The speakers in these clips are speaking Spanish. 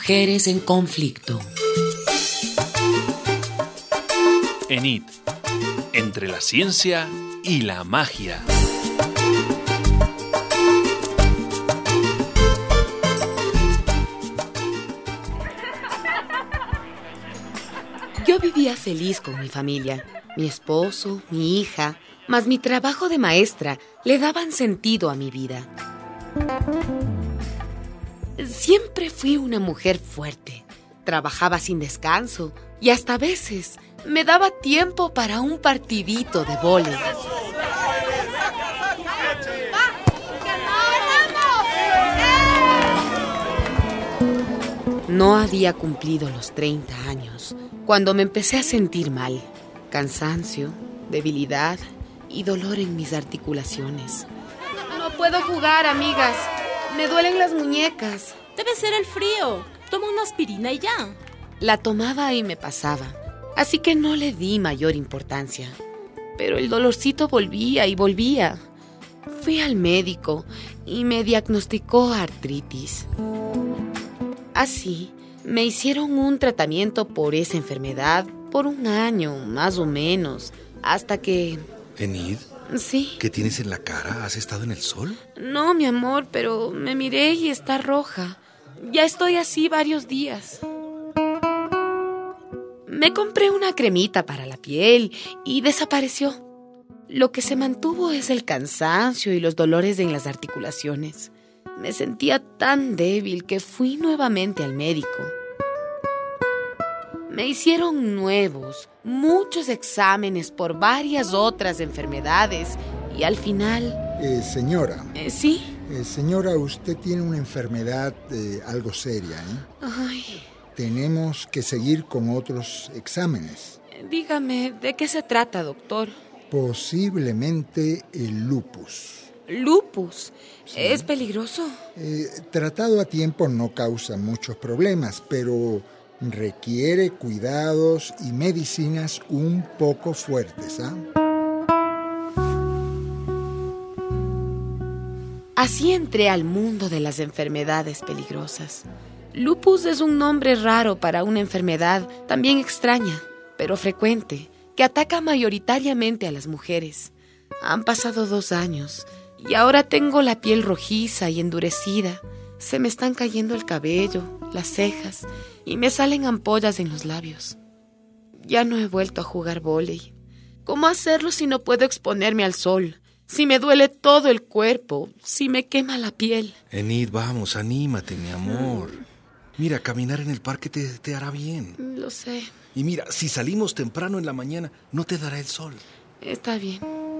Mujeres en conflicto. Enid, entre la ciencia y la magia. Yo vivía feliz con mi familia. Mi esposo, mi hija, más mi trabajo de maestra le daban sentido a mi vida. Siempre fui una mujer fuerte. Trabajaba sin descanso y hasta a veces me daba tiempo para un partidito de vóley. No había cumplido los 30 años cuando me empecé a sentir mal. Cansancio, debilidad y dolor en mis articulaciones. No puedo jugar, amigas. Me duelen las muñecas. Debe ser el frío. Toma una aspirina y ya. La tomaba y me pasaba, así que no le di mayor importancia. Pero el dolorcito volvía y volvía. Fui al médico y me diagnosticó artritis. Así, me hicieron un tratamiento por esa enfermedad por 1 año, más o menos, hasta que... ¿Enid? Sí. ¿Qué tienes en la cara? ¿Has estado en el sol? No, mi amor, pero me miré y está roja. Ya estoy así varios días. Me compré una cremita para la piel y desapareció. Lo que se mantuvo es el cansancio y los dolores en las articulaciones. Me sentía tan débil que fui nuevamente al médico. Me hicieron muchos exámenes por varias otras enfermedades y al final... Señora. ¿Sí? Señora, usted tiene una enfermedad algo seria, ¿eh? Ay. Tenemos que seguir con otros exámenes. Dígame, ¿de qué se trata, doctor? Posiblemente el lupus. ¿Lupus? Sí. ¿Es peligroso? Tratado a tiempo no causa muchos problemas, pero requiere cuidados y medicinas un poco fuertes, ¿ah? Así entré al mundo de las enfermedades peligrosas. Lupus es un nombre raro para una enfermedad también extraña, pero frecuente, que ataca mayoritariamente a las mujeres. Han pasado 2 años y ahora tengo la piel rojiza y endurecida. Se me están cayendo el cabello, las cejas y me salen ampollas en los labios. Ya no he vuelto a jugar vóley. ¿Cómo hacerlo si no puedo exponerme al sol? Si me duele todo el cuerpo, si me quema la piel. Enid, vamos, anímate, mi amor. Mira, caminar en el parque te hará bien. Lo sé. Y mira, si salimos temprano en la mañana, no te dará el sol. Está bien.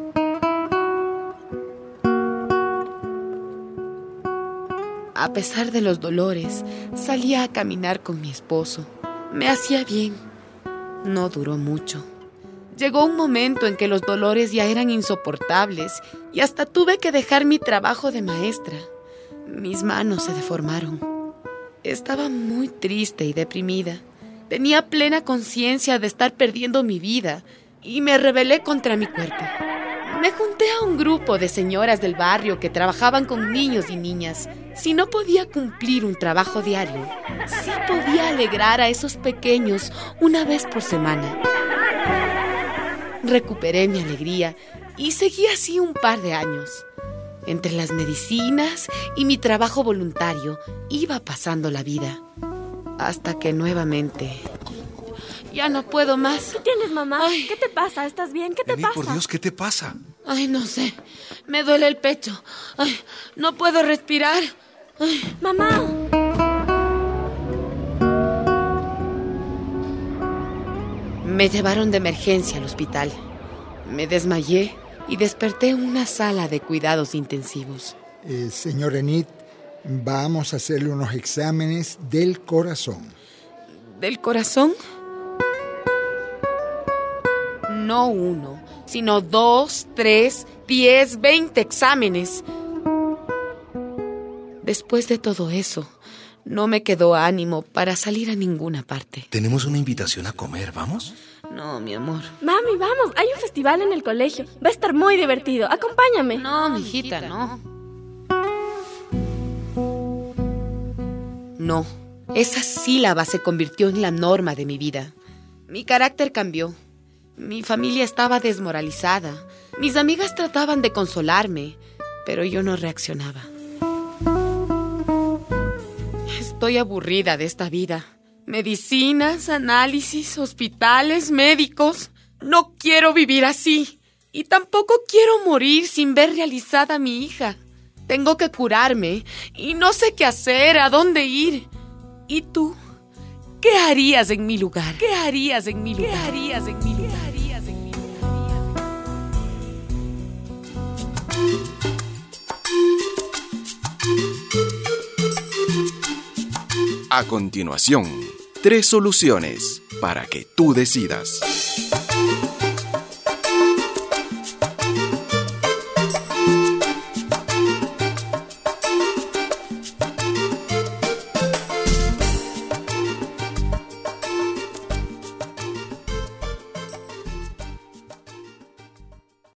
A pesar de los dolores, salía a caminar con mi esposo. Me hacía bien. No duró mucho. Llegó un momento en que los dolores ya eran insoportables y hasta tuve que dejar mi trabajo de maestra. Mis manos se deformaron. Estaba muy triste y deprimida. Tenía plena conciencia de estar perdiendo mi vida y me rebelé contra mi cuerpo. Me junté a un grupo de señoras del barrio que trabajaban con niños y niñas. Si no podía cumplir un trabajo diario, sí podía alegrar a esos pequeños una vez por semana. Recuperé mi alegría y seguí así un par de años. Entre las medicinas y mi trabajo voluntario, iba pasando la vida. Hasta que nuevamente... Ya no puedo más. ¿Qué tienes, mamá? Ay. ¿Qué te pasa? ¿Estás bien? ¿Qué te Enid, pasa? por Dios, ¿qué te pasa? Ay, no sé. Me duele el pecho. Ay, no puedo respirar. Ay. ¡Mamá! Me llevaron de emergencia al hospital. Me desmayé y desperté en una sala de cuidados intensivos. Señor Enid, vamos a hacerle unos exámenes del corazón. ¿Del corazón? No 1, sino 2, 3, 10, 20 exámenes. Después de todo eso, no me quedó ánimo para salir a ninguna parte. Tenemos una invitación a comer, ¿vamos? No, mi amor. Mami, vamos. Hay un festival en el colegio. Va a estar muy divertido. Acompáñame. No, mijita, no. No, Esa sílaba se convirtió en la norma de mi vida. Mi carácter cambió. Mi familia estaba desmoralizada. Mis amigas trataban de consolarme, pero yo no reaccionaba. Estoy aburrida de esta vida. Medicinas, análisis, hospitales, médicos. No quiero vivir así. Y tampoco quiero morir sin ver realizada a mi hija. Tengo que curarme y no sé qué hacer, a dónde ir. ¿Y tú? ¿Qué harías en mi lugar? ¿Qué harías en mi lugar? ¿Qué harías en mi lugar? ¿Qué harías en mi lugar? A continuación, 3 soluciones para que tú decidas.